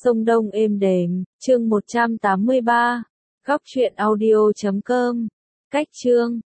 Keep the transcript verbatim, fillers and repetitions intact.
sông Đông êm đềm, chương một trăm tám mươi ba, góc truyện audio chấm com, cách chương